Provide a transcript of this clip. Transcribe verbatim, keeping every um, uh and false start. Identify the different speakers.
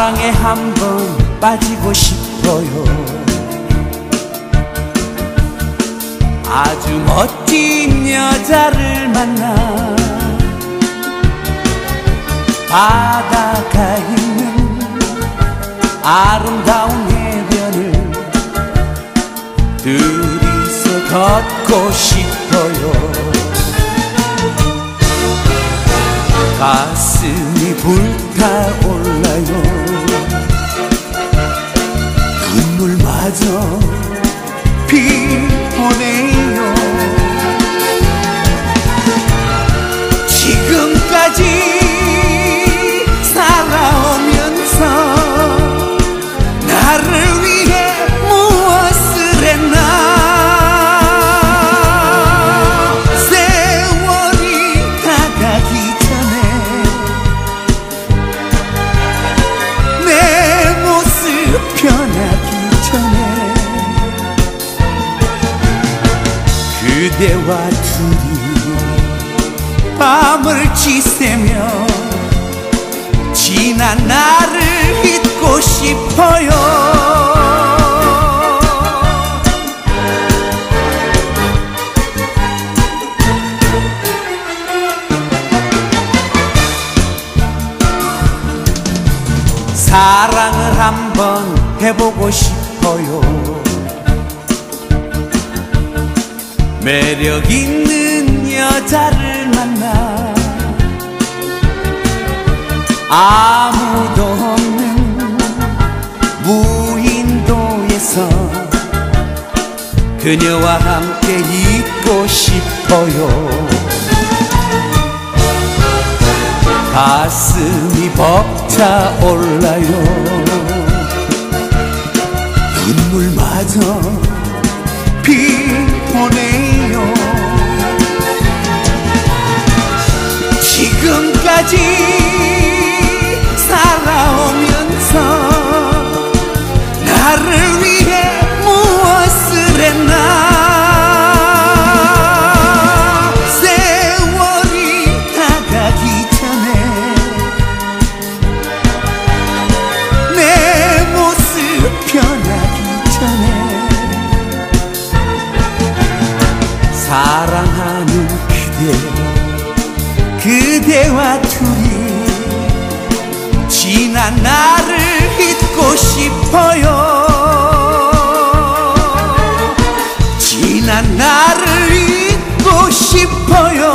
Speaker 1: 사랑에 한번 빠지고 싶어요. 아주 멋진 여자를 만나 바다가 있는 아름다운 해변을 둘이서 걷고 싶어요. 가슴이 불타올라요. 눈물마저 피곤해요. 지금까지 살아오면서 나를 위해 무엇을 했나. 세월이 다가기 전에 내 모습 변하기 전에 그대와 둘이 밤을 지새며 지난 나를 잊고 싶어요. 사랑을 한번 해보고 싶어요. 매력 있는 여자를 만나 아무도 없는 무인도에서 그녀와 함께 있고 싶어요. 가슴이 벅차올라요. 눈물마저 피곤해요. 지금까지 살아오면서 나를 위해 무엇을 했나. 세월이 다가기 전에 내 모습 변하기 전에 사랑하는 그대, 그대와 둘이 지난 나를 잊고 싶어요. 지난 나를 잊고 싶어요.